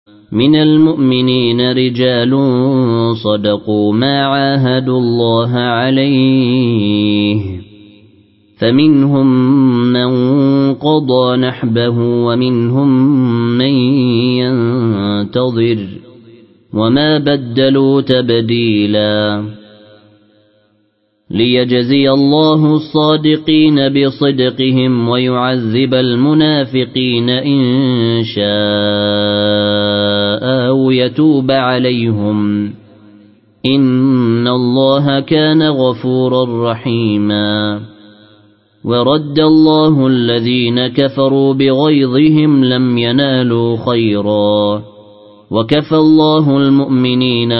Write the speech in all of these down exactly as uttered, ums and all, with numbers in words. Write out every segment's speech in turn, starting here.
من المؤمنين رجال صدقوا ما عاهدوا الله عليه فمنهم من قضى نحبه ومنهم من ينتظر وما بدلوا تبديلا ليجزي الله الصادقين بصدقهم ويعذب المنافقين إن شاء أو يتوب عليهم إن الله كان غفورا رحيما ورد الله الذين كفروا بغيظهم لم ينالوا خيرا وكفى الله المؤمنين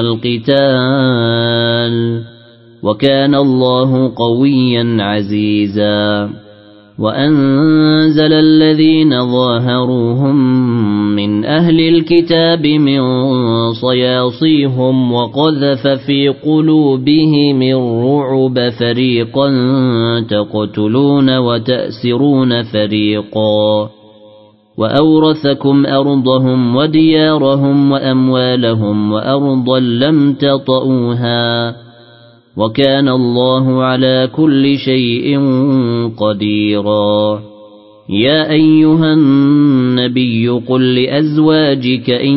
القتال وكان الله قويا عزيزا وأنزل الذين ظاهروهم من أهل الكتاب من صياصيهم وقذف في قلوبهم الرعب فريقا تقتلون وتأسرون فريقا وأورثكم أرضهم وديارهم وأموالهم وأرضا لم تطئوها وكان الله على كل شيء قديرا يا أيها النبي قل لأزواجك إن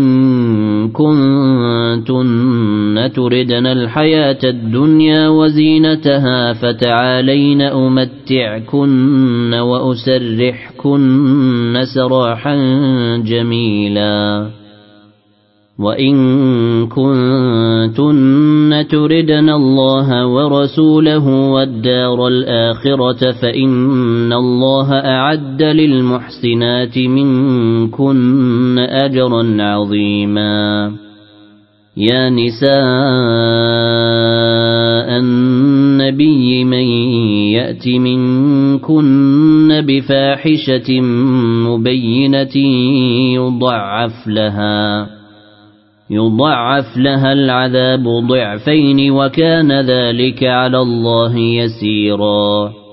كنتن تردن الحياة الدنيا وزينتها فتعالين أمتعكن وأسرحكن سراحا جميلا وإن كنتن تردن الله ورسوله والدار الآخرة فإن الله أعد للمحسنات منكن أجرا عظيما يا نساء النبي من يأت منكن بفاحشة مبينة يضعف لها يضعف لها العذاب ضعفين وكان ذلك على الله يسيرا